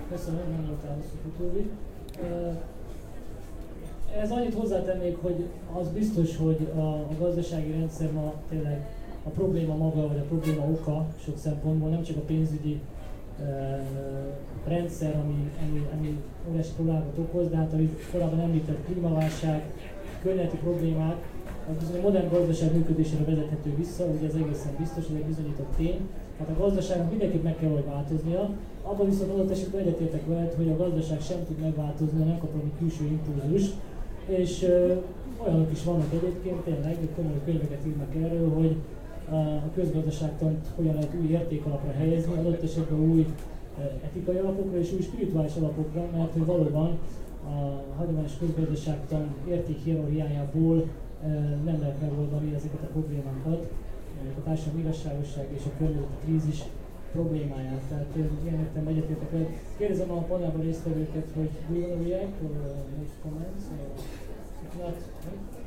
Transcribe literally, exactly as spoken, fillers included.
Köszönöm, nem voltál hosszú futóvi. Ez annyit hozzátennék, hogy az biztos, hogy a, a gazdasági rendszer ma tényleg a probléma maga, vagy a probléma oka sok szempontból, nem csak a pénzügyi e, rendszer, ami, ami, ami óriási problémákat okoz, de hát ahogy korábban említett klímaválság, környezeti problémák, az bizony a modern gazdaság működésére vezethető vissza, ugye ez egészen biztos, hogy egy bizonyított tény. Hát a gazdaságnak mindenképp meg kell, hogy változnia. Abban viszont adott esetben egyetértek veled, hogy a gazdaság sem tud megváltozni, nem kap valami külső impulzust. És ö, olyanok is vannak egyébként, tényleg, komoly könyveket írnak erről, hogy a közgazdaságtant hogyan lehet új értékalapra helyezni, adott esetben új etikai alapokra és új spirituális alapokra, mert hogy valóban a hagyományos közgazdaságtan értékhierarchiájából nem lehet megoldani ezeket a problémákat, a társadalmi igazságosság és a környezeti krízis problémáját. Tehát ilyen értem egyetértek veled. Kérdezem a panelban résztvevőket, hogy do you want to react or make comments? Or if not,